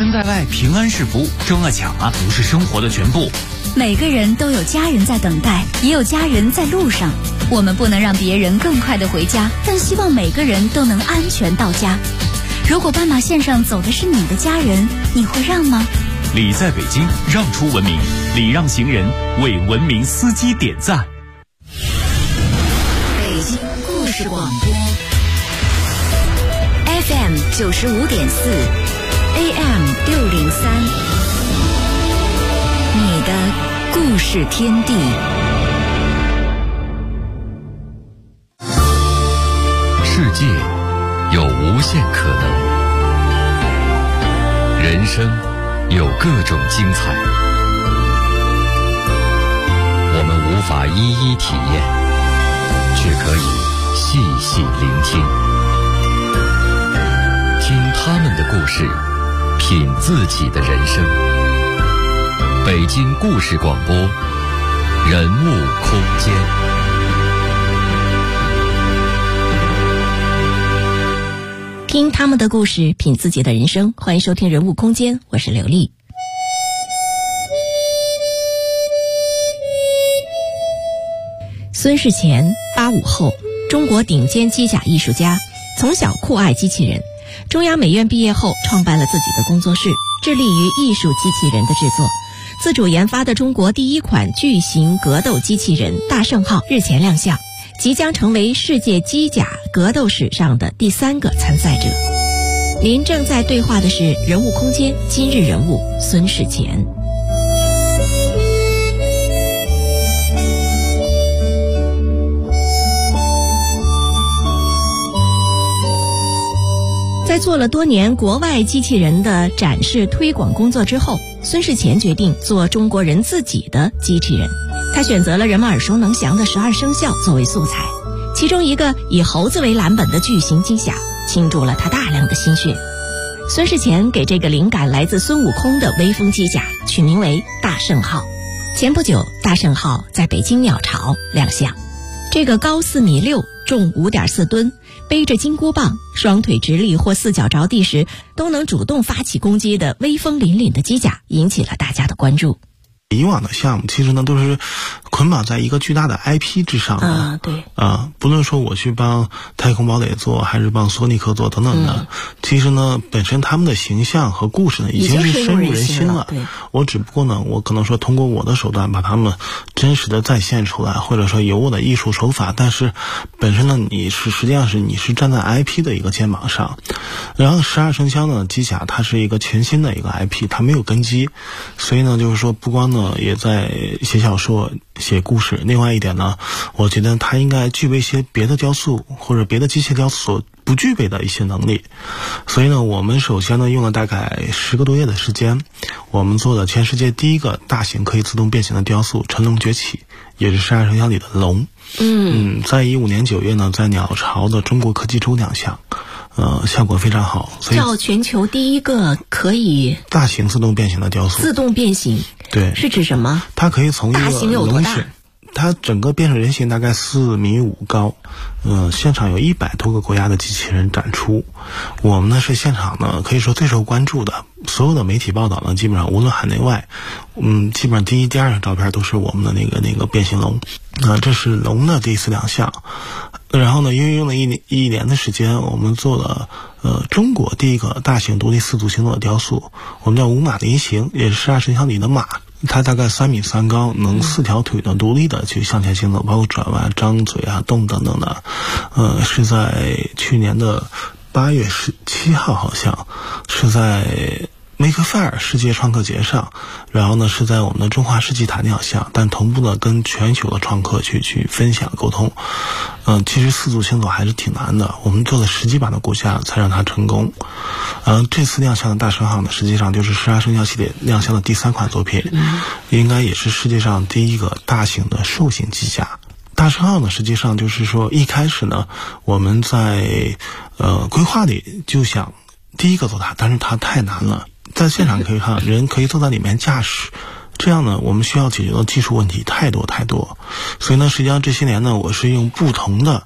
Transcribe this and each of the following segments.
人在外，平安是福。争啊抢啊，不是生活的全部。 每个人都有家人在等待，也有家人在路上。我们不能让别人更快地回家，但希望每个人都能安全到家。如果斑马线上走的是你的家人，你会让吗？ 礼在北京，让出文明，礼让行人，为文明司机点赞。 北京故事广播 FM 95.4 AM 603，你的故事天地。 世界有无限可能，人生有各种精彩，我们无法一一体验，却可以细细聆听，听他们的故事，品自己的人生。北京故事广播，人物空间。 听他们的故事，品自己的人生。欢迎收听人物空间，我是刘丽。孙世前85后，中国顶尖机甲艺术家，从小酷爱机器人。中央美院毕业后，创办了自己的工作室，致力于艺术机器人的制作。自主研发的中国第一款巨型格斗机器人大圣号日前亮相，即将成为世界机甲格斗史上的第3个参赛者。您正在对话的是人物空间今日人物孙世前。在做了多年国外机器人的展示推广工作之后，孙世前决定做中国人自己的机器人。他选择了人们耳熟能详的12生肖作为素材，其中一个以猴子为蓝本的巨型机甲倾注了他大量的心血。孙世前给这个灵感来自孙悟空的威风机甲取名为大圣号。前不久，大圣号在北京鸟巢亮相。这个高4.6米、重5.4吨，背着金箍棒，双腿直立或4脚着地时都能主动发起攻击的威风凛凛的机甲引起了大家的关注。 以往的项目其实呢都是捆绑在一个巨大的 IP 之上的对不论说我去帮太空堡垒做还是帮索尼克做等等的，其实呢本身他们的形象和故事呢已经是深入人心了。我只不过呢我可能说通过我的手段把他们真实的再现出来，或者说有我的艺术手法，但是本身呢实际上是你是站在 IP 的一个肩膀上。然后12生肖呢机甲它是一个全新的一个 IP， 它没有根基，所以呢就是说不光也在写小说写故事，另外一点呢我觉得它应该具备一些别的雕塑或者别的机械雕塑所不具备的一些能力。所以呢我们首先呢用了大概10个多月的时间，我们做了全世界第一个大型可以自动变形的雕塑辰龙崛起，也是12生肖里的龙。在15年9月呢在鸟巢的中国科技周亮相，效果非常好，所以叫全球第一个可以大型自动变形的雕塑。 自动变形，对，是指什么？ 它可以从一个大型有多大？ 它整个变成人形大概4.5米高，现场有100多个国家的机器人展出。我们呢是现场呢可以说最受关注的，所有的媒体报道呢基本上无论海内外，基本上第一第二张照片都是我们的那个变形龙。这是龙的第一次亮相。然后呢因为用了一年的时间，我们做了中国第一个大型独立4足行走的雕塑，我们叫五马临行，也是12生肖里的马。它大概3.3米高，能4条腿的独立的去向前行走，包括转弯、张嘴啊、动等等的。是在去年的8月17号，好像是在Make Fair 世界创客节上，然后呢是在我们的中华世纪坛亮相，但同步呢跟全球的创客去分享沟通。其实4足行走还是挺难的，我们做了10几把的骨架才让它成功。这次亮相的大圣号呢实际上就是12生肖系列亮相的第3款作品，应该也是世界上第一个大型的兽型机甲。大圣号呢实际上就是说一开始呢我们在规划里就想第一个做它，但是它太难了，在现场可以看人可以坐在里面驾驶，这样呢我们需要解决的技术问题太多，所以呢实际上这些年呢我是用不同的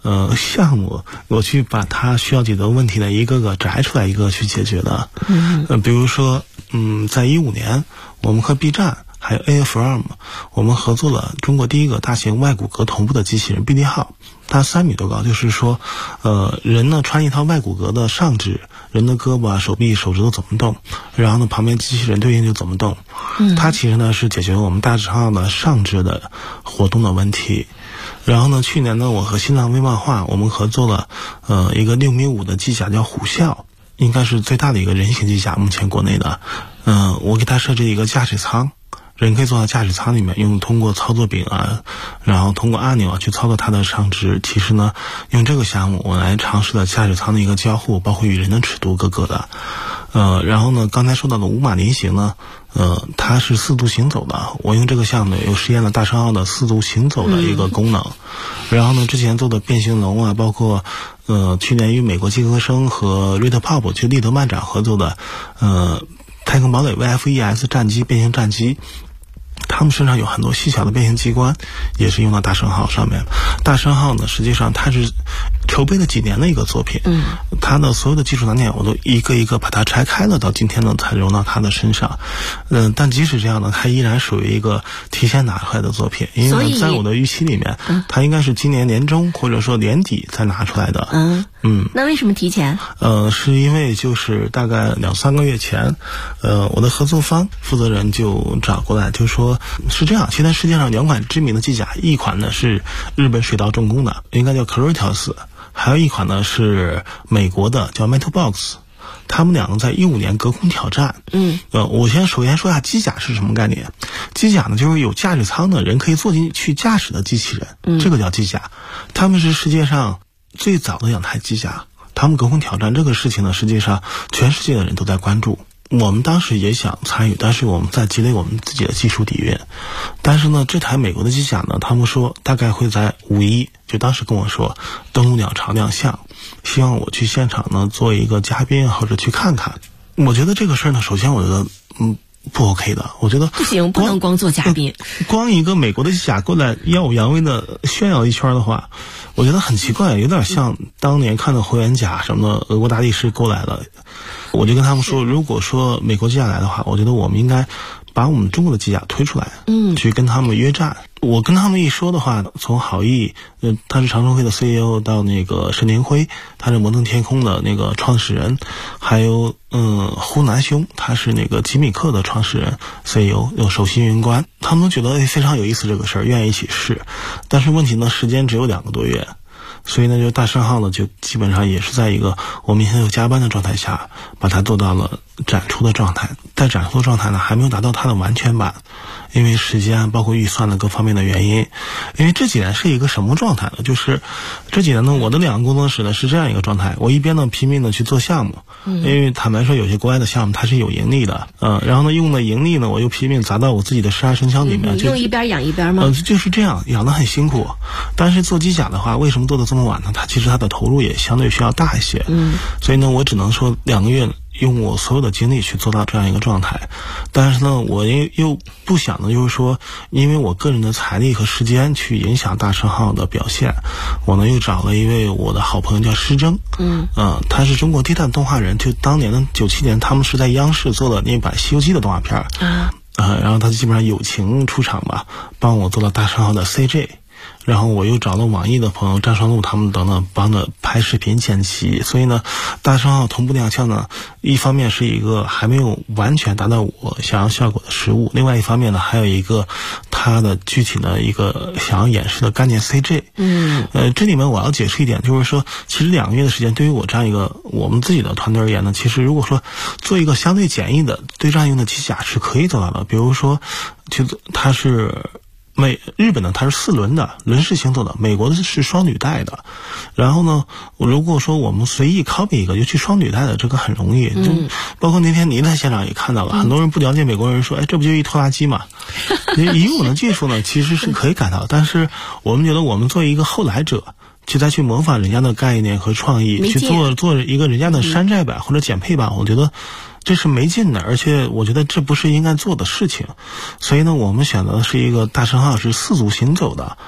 项目，我去把它需要解决的问题呢一个个摘出来，一个去解决的。比如说，在2015年，我们和 B 站还有 AFRM， 我们合作了中国第一个大型外骨骼同步的机器人 BD 号，它3米多高，就是说，人呢穿一套外骨骼的上肢，人的胳膊啊、手臂、手指头怎么动，然后呢旁边机器人对应就怎么动。它其实呢是解决我们大肠号的上肢的活动的问题。然后呢，去年呢，我和新浪微漫画我们合作了，一个6.5米的机甲叫虎啸，应该是最大的一个人形机甲，目前国内的。我给它设置一个驾驶舱，人可以坐到驾驶舱里面，通过操作柄啊，然后通过按钮啊去操作它的上肢。其实呢，用这个项目我来尝试了驾驶舱的一个交互，包括与人的尺度各个的。然后呢，刚才说到的5马菱形呢，它是4足行走的。我用这个项目又实验了大商号的4足行走的一个功能。然后呢，之前做的变形龙啊，包括去年与美国机科生和瑞特 pop 就利德曼展合作的太空堡垒 VFES 战机变形战机。他们身上有很多细小的变形机关，也是用到大圣号上面。大圣号呢，实际上它是筹备了几年的一个作品，它的所有的技术难点我都一个一个把它拆开了，到今天呢才融到它的身上。但即使这样呢，它依然属于一个提前拿出来的作品，因为呢，在我的预期里面，它应该是今年年中或者说年底才拿出来的。 那为什么提前？ 是因为就是大概2-3个月前，我的合作方负责人就找过来，就说是这样，现在世界上2款知名的机甲，一款呢是日本水稻重工的，应该叫 Kratos， 还有一款呢是美国的叫 Metal Box， 他们两个在2015年隔空挑战。我首先说一下机甲是什么概念。机甲呢就是有驾驶舱的人可以坐进去驾驶的机器人，这个叫机甲。他们是世界上最早的2台机甲，他们隔空挑战这个事情呢，实际上全世界的人都在关注。我们当时也想参与，但是我们在积累我们自己的技术底蕴。但是呢，这台美国的机甲呢，他们说大概会在5.1，就当时跟我说登陆鸟巢亮相，希望我去现场呢做一个嘉宾或者去看看。我觉得这个事儿呢，首先我觉得不 OK 的，我觉得不行，不能光做嘉宾。 光一个美国的机甲过来耀武扬威的炫耀一圈的话，我觉得很奇怪，有点像当年看到霍元甲什么的，俄国大力士过来了。我就跟他们说，如果说美国机甲来的话，我觉得我们应该把我们中国的机甲推出来，去跟他们约战。我跟他们一说的话，从郝毅，他是长城会的 CEO， 到那个沈凌辉，他是摩登天空的那个创始人，还有胡南兄，他是那个吉米克的创始人 CEO， 有首席运营官，他们都觉得非常有意思这个事儿，愿意一起试。但是问题呢，时间只有2个多月。所以呢，就大圣号呢，就基本上也是在一个我们现在有加班的状态下，把它做到了展出的状态。在展出的状态呢，还没有达到它的完全版，因为时间包括预算的各方面的原因。因为这几年是一个什么状态呢？就是这几年呢，我的2个工作室呢是这样一个状态，我一边呢拼命的去做项目，因为坦白说有些国外的项目它是有盈利的，然后呢用的盈利呢我又拼命砸到我自己的12生肖里面， 用一边养一边吗？ 就是这样，养得很辛苦。但是做机甲的话，为什么做得这么晚呢？其实它的投入也相对需要大一些，所以呢，我只能说2个月用我所有的精力去做到这样一个状态。但是呢，我又不想的就是说，因为我个人的财力和时间去影响大圣号的表现，我呢又找了一位我的好朋友叫施征，他是中国第一代动画人，就当年的97年，他们是在央视做的那版《西游记》的动画片，然后他基本上友情出场吧，帮我做了大圣号的 CG。然后我又找了网易的朋友张双路他们等等帮着拍视频剪辑，所以呢，大圣号同步亮相呢，一方面是一个还没有完全达到我想要效果的实物，另外一方面呢，还有一个它的具体的一个想要演示的概念 CG。这里面我要解释一点，就是说，其实2个月的时间对于我这样一个我们自己的团队而言呢，其实如果说做一个相对简易的对战用的机甲是可以做到的，比如说，它是。日本呢，它是4轮的轮式行走的，美国的是双履带的。然后呢，如果说我们随意 copy 一个，尤其双履带的这个很容易。包括那天您在现场也看到了，很多人不了解美国人说，这不就一拖拉机嘛？以我们的技术呢，其实是可以改到，但是我们觉得我们作为一个后来者，再去模仿人家的概念和创意，去做一个人家的山寨版或者减配版，我觉得这是没劲的，而且我觉得这不是应该做的事情。所以呢，我们选择的是一个大圣号是4足行走的，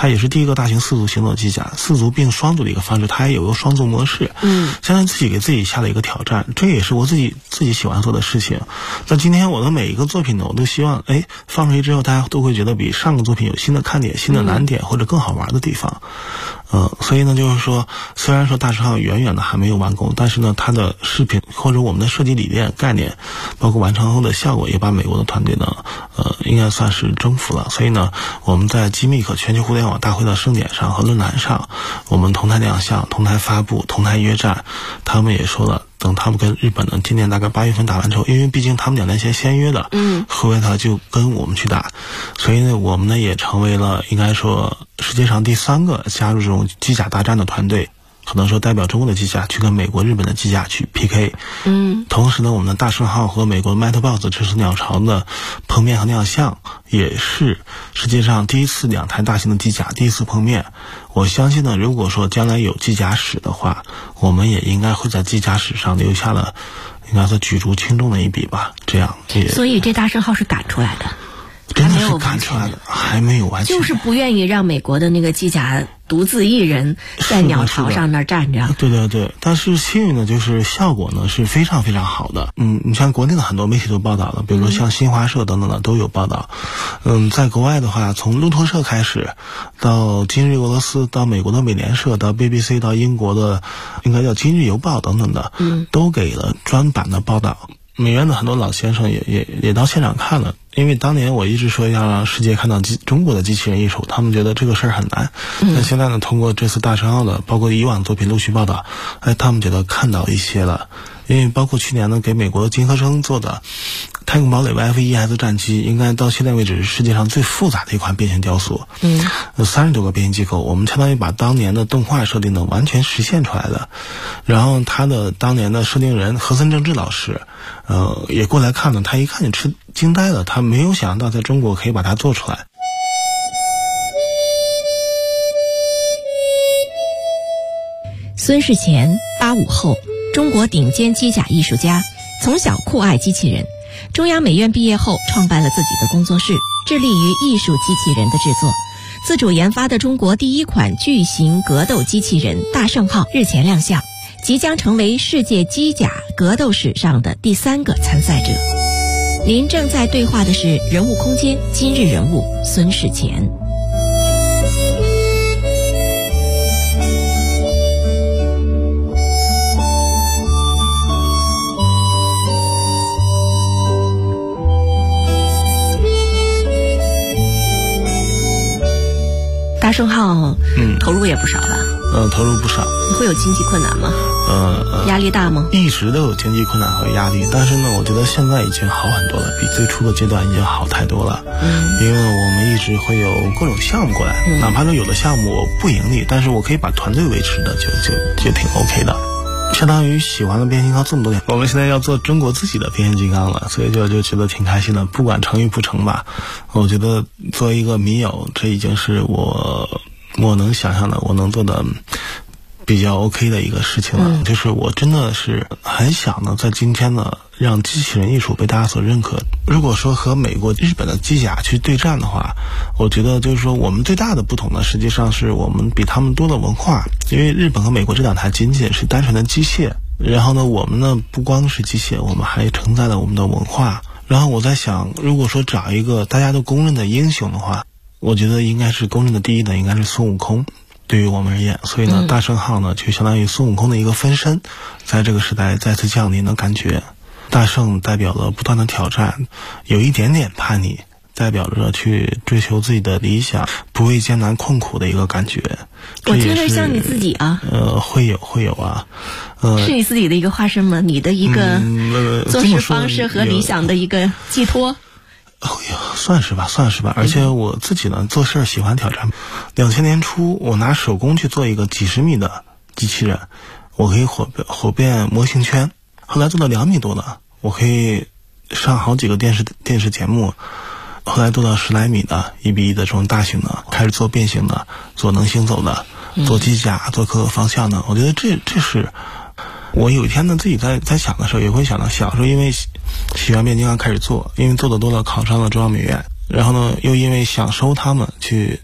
它也是第一个大型4足行走机甲，4足并双足的一个方式，它也有个双足模式，相当于自己给自己下了一个挑战，这也是我自己喜欢做的事情。那今天我的每一个作品呢，我都希望放出去之后大家都会觉得比上个作品有新的看点、新的难点或者更好玩的地方。所以呢，就是说，虽然说大圣号远远的还没有完工，但是呢，它的视频或者我们的设计理念、概念，包括完成后的效果，也把美国的团队呢，应该算是征服了。所以呢，我们在Gmake全球互联网大会的盛典上和论坛上，我们同台亮相、同台发布、同台约战，他们也说了，等他们跟日本呢，今年大概8月份打完之后，因为毕竟他们2年前先约的，后来他就跟我们去打，所以呢，我们呢也成为了应该说世界上第3个加入这种机甲大战的团队，可能说代表中国的机甲去跟美国、日本的机甲去 PK。同时呢，我们的大圣号和美国 Metbox 这次鸟巢的碰面和亮相，也是世界上第一次2台大型的机甲第一次碰面。我相信呢，如果说将来有机甲史的话，我们也应该会在机甲史上留下了应该说举足轻重的一笔吧。这样也， 所以这大圣号是赶出来的。 真的是赶出来的，还没有完全， 就是不愿意让美国的那个机甲独自一人在鸟巢上那站着。 对对对，但是幸运的就是效果呢是非常非常好的。你像国内的很多媒体都报道了，比如说像新华社等等的都有报道。在国外的话，从路透社开始，到今日俄罗斯，到美国的美联社，到 BBC， 到英国的应该叫今日邮报等等的，都给了专版的报道。美院的很多老先生也到现场看了，因为当年我一直说要让世界看到中国的机器人艺术，他们觉得这个事儿很难。那现在呢，通过这次大圣号的，包括以往作品陆续报道，他们觉得看到一些了。因为包括去年呢，给美国的金科生做的太空堡垒 F-1S 战机，应该到现在为止是世界上最复杂的一款变形雕塑。30多个变形机构，我们相当于把当年的动画设定呢完全实现出来了。然后他的当年的设定人和森正治老师，也过来看了，他一看就吃惊呆了，他没有想到在中国可以把它做出来。 孙世前85后，中国顶尖机甲艺术家，从小酷爱机器人。中央美院毕业后，创办了自己的工作室，致力于艺术机器人的制作。自主研发的中国第一款巨型格斗机器人大圣号日前亮相，即将成为世界机甲格斗史上的第3个参赛者。您正在对话的是人物空间今日人物孙世前。大圣号投入也不少吧？ 投入不少。 你会有经济困难吗？压力大吗？ 一直都有经济困难和压力，但是呢，我觉得现在已经好很多了，比最初的阶段已经好太多了。因为我们一直会有各种项目过来，哪怕说有的项目我不盈利，但是我可以把团队维持的就挺 OK 的。相当于喜欢了变形金刚这么多年，我们现在要做中国自己的变形金刚了，所以就觉得挺开心的。不管成与不成吧，我觉得作为一个迷友，这已经是我能想象的，我能做的比较 OK 的一个事情了。就是我真的是很想呢，在今天呢，让机器人艺术被大家所认可。如果说和美国、日本的机甲去对战的话，我觉得就是说我们最大的不同呢，实际上是我们比他们多了文化。因为日本和美国这2台仅仅是单纯的机械，然后呢，我们呢不光是机械，我们还承载了我们的文化。然后我在想，如果说找一个大家都公认的英雄的话，我觉得应该是公认的第一的应该是孙悟空。对于我们而言，所以呢，大圣号呢就相当于孙悟空的一个分身，在这个时代再次降临的感觉。大圣代表了不断的挑战，有一点点叛逆，代表着去追求自己的理想，不畏艰难困苦的一个感觉。 我听着像你自己啊。 会有啊。 是你自己的一个化身吗？你的一个做事方式和理想的一个寄托？ 算是吧。而且我自己呢，做事喜欢挑战。2000年初，我拿手工去做一个几十米的机器人，我可以火遍模型圈。后来做到2米多的，我可以上好几个电视节目。后来做到10来米的1:1的这种大型的，开始做变形的，做能行走的，做机甲，做各个方向的。我觉得这是我有一天呢自己在想的时候，也会想到小时候因为喜欢变形金刚开始做，因为做的多了考上了中央美院，然后呢又因为想收他们去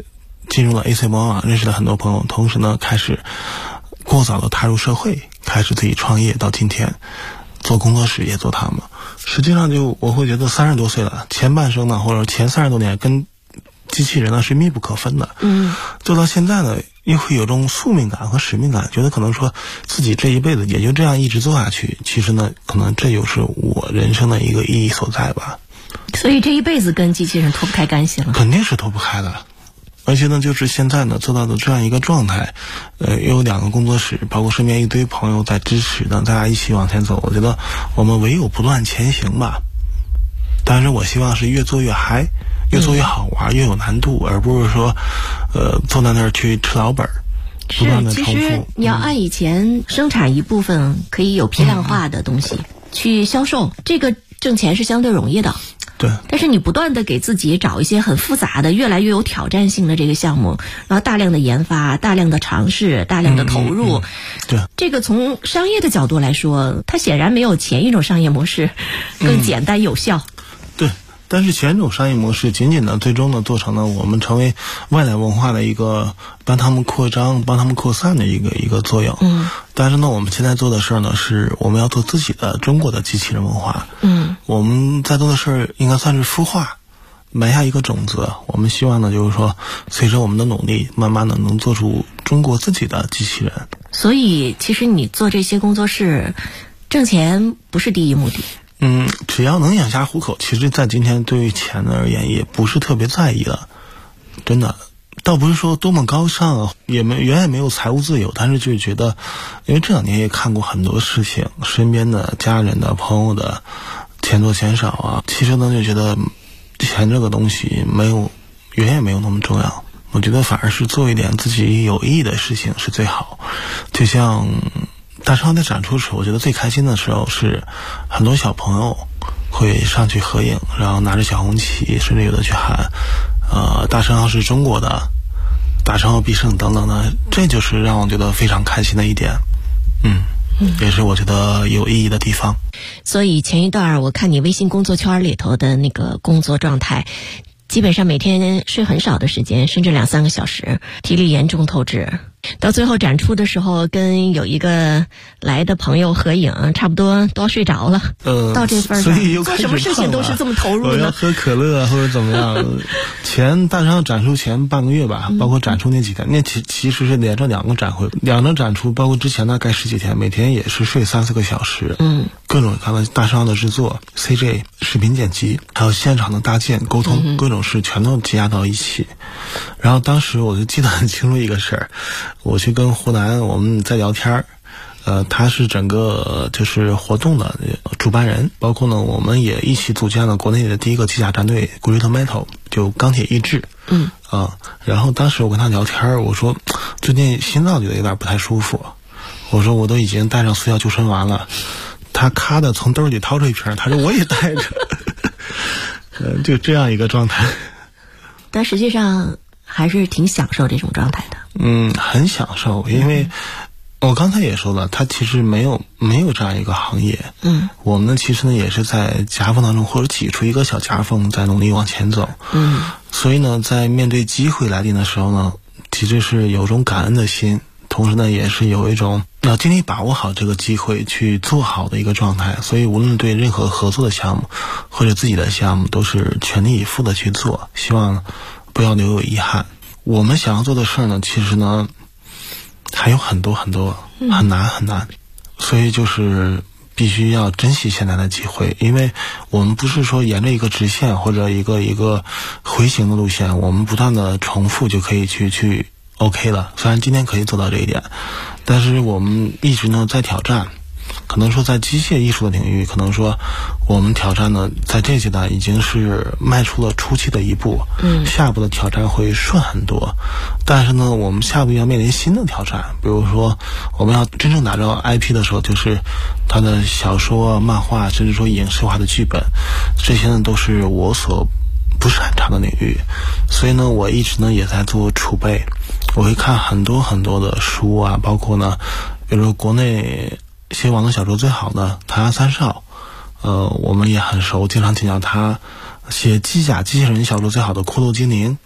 进入了 AC 魔网，认识了很多朋友，同时呢开始过早的踏入社会，开始自己创业，到今天做工作室也做他们。实际上我会觉得30多岁了，前半生呢或者前30多年跟机器人呢是密不可分的。做到现在呢又会有种宿命感和使命感，觉得可能说自己这一辈子也就这样一直做下去，其实呢可能这就是我人生的一个意义所在吧。 所以这一辈子跟机器人脱不开干系了。 肯定是脱不开的。而且呢就是现在呢做到的这样一个状态，又有2个工作室，包括身边一堆朋友在支持呢，大家一起往前走，我觉得我们唯有不断前行吧。但是我希望是越做越嗨，越做越好玩，越有难度，而不是说坐在那儿去吃老本，不断的重复。 其实你要按以前生产一部分可以有批量化的东西去销售，这个挣钱是相对容易的。 对， 但是你不断的给自己找一些很复杂的、越来越有挑战性的这个项目，然后大量的研发、大量的尝试、大量的投入， 对， 这个从商业的角度来说，它显然没有前一种商业模式更简单有效。 对，但是前种商业模式仅仅的最终的做成了我们成为外来文化的一个帮他们扩张、帮他们扩散的一个作用。但是呢，我们现在做的事儿呢，是我们要做自己的中国的机器人文化。我们在做的事儿应该算是孵化，埋下一个种子。我们希望呢，就是说，随着我们的努力，慢慢的能做出中国自己的机器人。 所以，其实你做这些工作室，挣钱不是第一目的。 只要能养家糊口，其实在今天对于钱的而言也不是特别在意了，真的。倒不是说多么高尚，远远没有财务自由，但是就觉得，因为这2年也看过很多事情，身边的家人的朋友的钱多钱少啊，其实呢就觉得钱这个东西远远没有那么重要。我觉得反而是做一点自己有意义的事情是最好。就像大商在展出时，我觉得最开心的时候是很多小朋友会上去合影，然后拿着小红旗，甚至有的去喊大商号是中国的，大商号必胜等等的，这就是让我觉得非常开心的一点。也是我觉得有意义的地方。 所以前一段我看你微信工作圈里头的那个工作状态，基本上每天睡很少的时间，甚至2-3个小时，体力严重透支。到最后展出的时候，跟有一个来的朋友合影，差不多都要睡着了。到这份所以又做什么事情都是这么投入呢？ 我要喝可乐或者怎么样。前大商展出前半个月吧，包括展出那几天，那其实是连着2个展会，2个展出，包括之前大概10几天，每天也是睡3-4个小时。各种各样的大商的制作、CJ 视频剪辑，还有现场的搭建、沟通，各种事全都积压到一起。然后当时我就记得很清楚一个事儿，我去跟湖南我们在聊天他是整个就是活动的主办人，包括呢我们也一起组建了国内的第一个机甲战队 Great Metal， 就钢铁意志。然后当时我跟他聊天，我说最近心脏觉得有点不太舒服，我说我都已经带上速效救生丸了，他咔的从兜里掏出一瓶，他说我也带着。就这样一个状态。 但实际上还是挺享受这种状态的。 很享受，因为我刚才也说了，它其实没有这样一个行业。我们呢其实呢也是在夹缝当中，或者挤出一个小夹缝，在努力往前走。所以呢在面对机会来临的时候呢，其实是有种感恩的心，同时呢也是有一种要尽力把握好这个机会去做好的一个状态。所以无论对任何合作的项目或者自己的项目，都是全力以赴的去做，希望不要留有遗憾。我们想要做的事呢，其实呢还有很多很多，很难很难。所以就是必须要珍惜现在的机会，因为我们不是说沿着一个直线或者一个回形的路线，我们不断的重复就可以去 OK 了。虽然今天可以做到这一点，但是我们一直呢在挑战。可能说在机械艺术的领域，可能说我们挑战呢在这阶段已经是迈出了初期的一步，下一步的挑战会顺很多。但是呢我们下一步要面临新的挑战，比如说我们要真正打造 IP 的时候，就是它的小说、漫画，甚至说影视化的剧本，这些呢都是我所不是很长的领域。所以呢我一直呢也在做储备，我会看很多很多的书啊，包括呢比如说国内写网络小说最好的唐家三少，我们也很熟，经常请教他。写机甲机器人小说最好的骷髅精灵，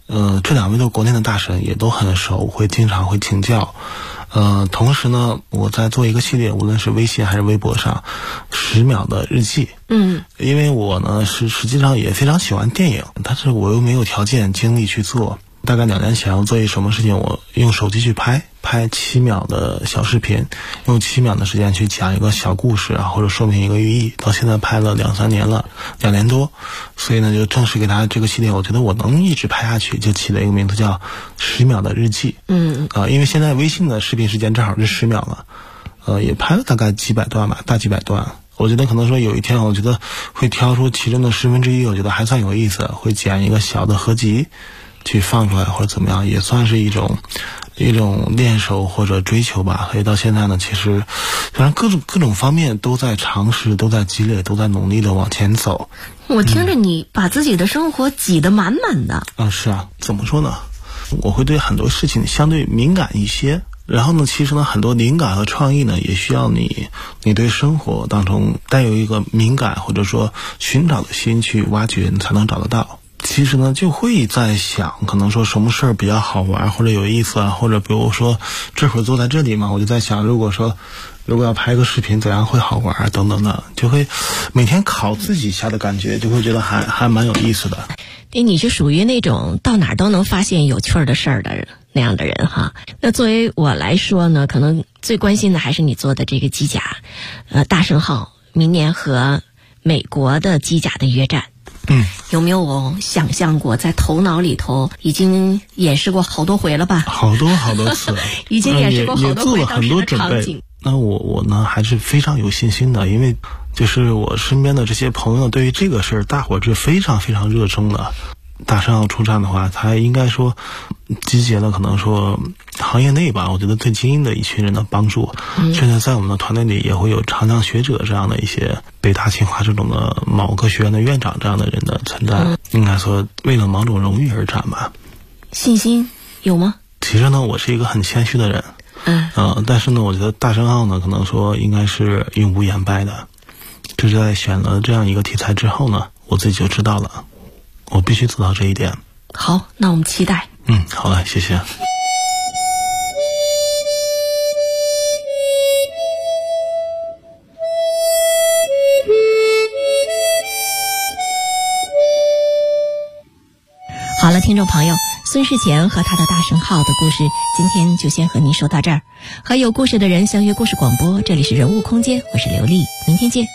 这2位都国内的大神，也都很熟，会经常会请教。同时呢，我在做一个系列，无论是微信还是微博上，10秒的日记。因为我呢实际上也非常喜欢电影，但是我又没有条件精力去做。大概2年前我做一什么事情，我用手机去拍7秒的小视频，用7秒的时间去讲一个小故事啊，或者说明一个寓意。到现在拍了2-3年了，2年多，所以呢就正式给他这个系列，我觉得我能一直拍下去，就起了一个名字叫10秒的日记。因为现在微信的视频时间正好是10秒了，也拍了大概几百段吧，大几百段。我觉得可能说有一天，我觉得会挑出其中的1/10，我觉得还算有意思，会剪一个小的合集去放出来，或者怎么样，也算是一种练手或者追求吧。所以到现在呢，其实反正各种方面都在尝试，都在积累，都在努力的往前走。 我听着你把自己的生活挤得满满的。 是啊，怎么说呢？我会对很多事情相对敏感一些。然后呢，其实呢，很多灵感和创意呢，也需要你对生活当中带有一个敏感或者说寻找的心去挖掘，你才能找得到。其实呢，就会在想，可能说什么事儿比较好玩或者有意思啊，或者比如说这会儿坐在这里嘛，我就在想，如果要拍个视频，怎样会好玩等等的，就会每天考自己一下的感觉，就会觉得还蛮有意思的。 你是属于那种到哪儿都能发现有趣儿的事儿的那样的人哈。那作为我来说呢，可能最关心的还是你做的这个机甲，大神号明年和美国的机甲的约战。有没有想象过，在头脑里头已经演示过好多回了吧？ 好多次了已经演示过好多回， 也做了很多准备。那我呢还是非常有信心的，因为就是我身边的这些朋友对于这个事儿，大伙是非常非常热衷的。大神号出战的话，他应该说集结了可能说行业内吧，我觉得最精英的一群人的帮助，甚至在我们的团队里也会有长江学者这样的一些北大清华这种的某个学院的院长这样的人的存在。应该说为了某种荣誉而战吧。 信心有吗？ 其实呢，我是一个很谦虚的人。但是呢，我觉得大神号呢，可能说应该是永不言败的。就是在选了这样一个题材之后呢，我自己就知道了，我必须做到这一点。 好，那我们期待。 好嘞，谢谢。 好了，听众朋友，孙世前和他的大神号的故事，今天就先和您说到这儿。和有故事的人相约故事广播，这里是人物空间，我是刘丽，明天见。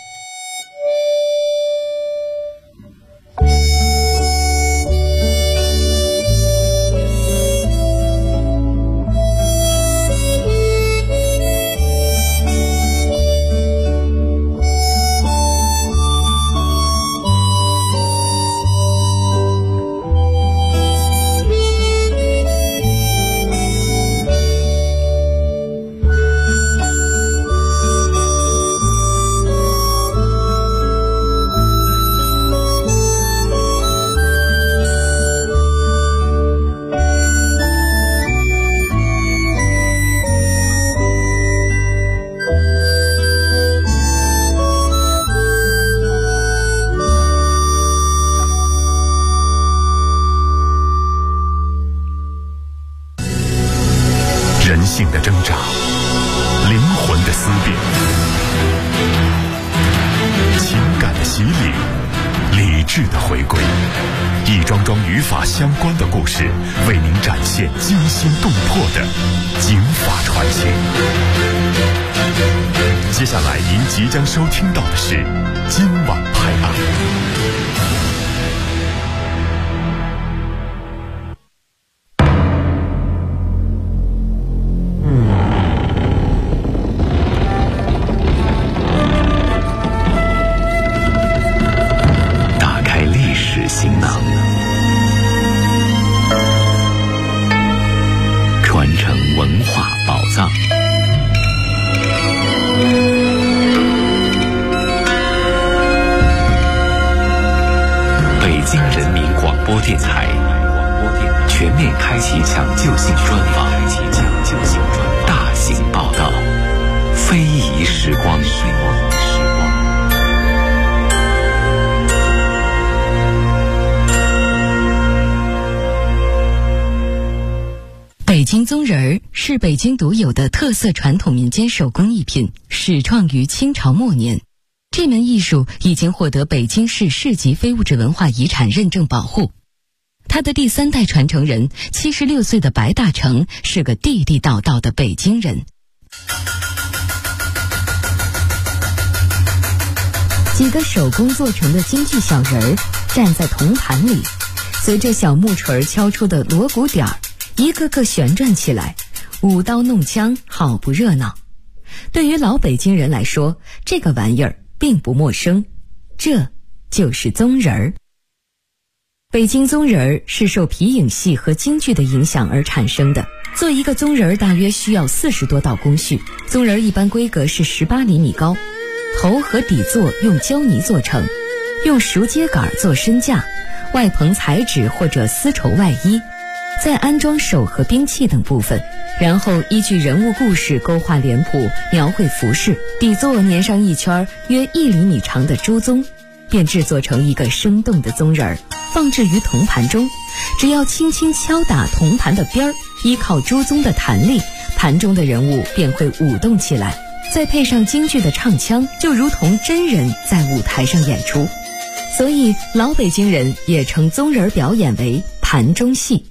人性的挣扎，灵魂的思辨，情感的洗礼，理智的回归，一桩桩与法相关的故事，为您展现惊心动魄的警法传奇。接下来您即将收听到的是今晚拍案。 行囊，传承文化宝藏。北京人民广播电台全面开启抢救性专访，大型报道，非遗时光。 京棕人儿是北京独有的特色传统民间手工艺品，始创于清朝末年。这门艺术已经获得北京市市级非物质文化遗产认证保护。他的第3代传承人76岁的白大成是个地地道道的北京人。几个手工做成的京剧小人儿站在铜盘里，随着小木锤敲出的锣鼓点儿，一个个旋转起来，舞刀弄枪，好不热闹。对于老北京人来说，这个玩意儿并不陌生，这就是棕人儿。北京棕人儿是受皮影戏和京剧的影响而产生的。做一个棕人儿大约需要40多道工序，棕人儿一般规格是18厘米高，头和底座用胶泥做成，用熟秸秆做身架，外棚彩纸或者丝绸外衣，再安装手和兵器等部分，然后依据人物故事勾画脸谱，描绘服饰，底座粘上一圈约1厘米长的猪鬃，便制作成一个生动的棕人儿，放置于铜盘中。只要轻轻敲打铜盘的边儿，依靠猪鬃的弹力，盘中的人物便会舞动起来，再配上京剧的唱腔，就如同真人在舞台上演出。所以老北京人也称棕人表演为盘中戏。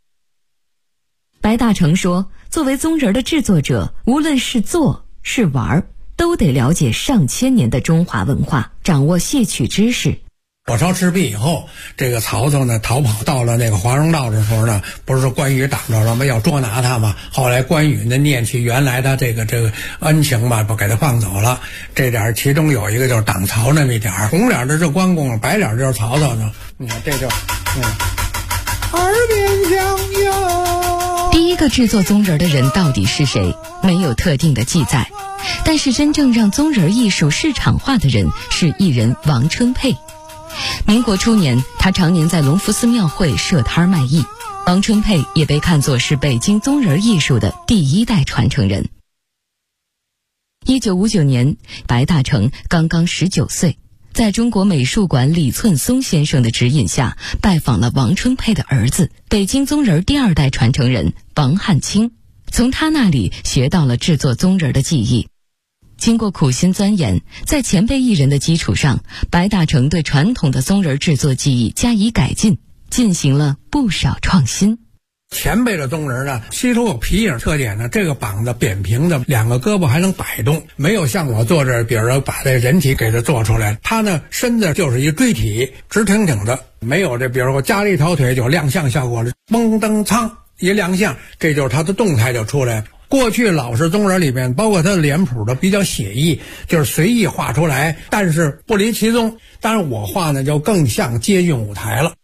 白大成说，作为棕人的制作者，无论是做是玩，都得了解上千年的中华文化，掌握戏曲知识。 火烧赤壁以后，这个曹操呢逃跑到了那个华容道的时候呢，不是说关羽挡着了吗？要捉拿他嘛。后来关羽呢念起原来他这个恩情吧，不给他放走了。这点其中有一个就是挡曹那么一点儿，红脸的是关公，白脸就是曹操呢。你看这就耳边响哟。 第一个制作棕人的人到底是谁？没有特定的记载。但是真正让棕人艺术市场化的人是艺人王春佩。民国初年，他常年在隆福寺庙会设摊卖艺。王春佩也被看作是北京棕人艺术的第1代传承人。1959年，白大成刚刚19岁，在中国美术馆李寸松先生的指引下，拜访了王春佩的儿子，北京棕人第2代传承人王汉卿，从他那里学到了制作棕人的技艺。经过苦心钻研，在前辈艺人的基础上，白大成对传统的棕人制作技艺加以改进，进行了不少创新。 前辈的棕人呢，吸收有皮影特点呢，这个膀子扁平的，2个胳膊还能摆动，没有像我做这，比如说把这人体给它做出来，他呢身子就是一锥体，直挺挺的，没有这比如说加了一条腿就亮相效果了，嘣噔噌一亮相，这就是他的动态就出来。过去老式棕人里面，包括他的脸谱的比较写意，就是随意画出来，但是不离其宗。当然我画呢就更像接近舞台了。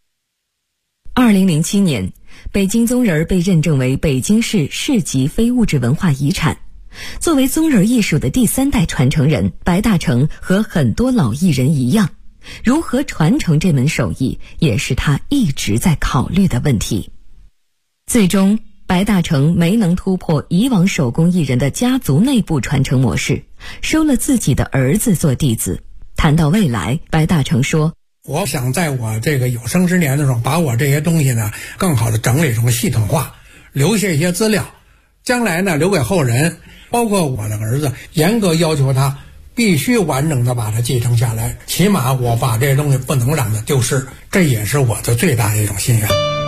2007年，北京棕人被认证为北京市市级非物质文化遗产。作为棕人艺术的第3代传承人，白大成和很多老艺人一样，如何传承这门手艺，也是他一直在考虑的问题。最终白大成没能突破以往手工艺人的家族内部传承模式，收了自己的儿子做弟子。谈到未来，白大成说， 我想在我这个有生之年的时候，把我这些东西呢更好的整理成系统化，留下一些资料，将来呢留给后人，包括我的儿子，严格要求他必须完整的把它继承下来，起码我把这些东西不能让它丢失，这也是我的最大的一种心愿。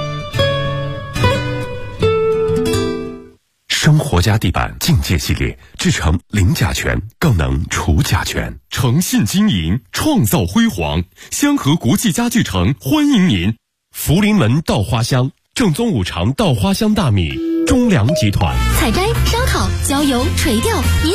生活家地板境界系列制成零甲醛，更能除甲醛，诚信经营，创造辉煌。香河国际家具城欢迎您。福临门稻花香，正宗五常稻花香大米，中粮集团。 采摘、烧烤、浇油、垂钓。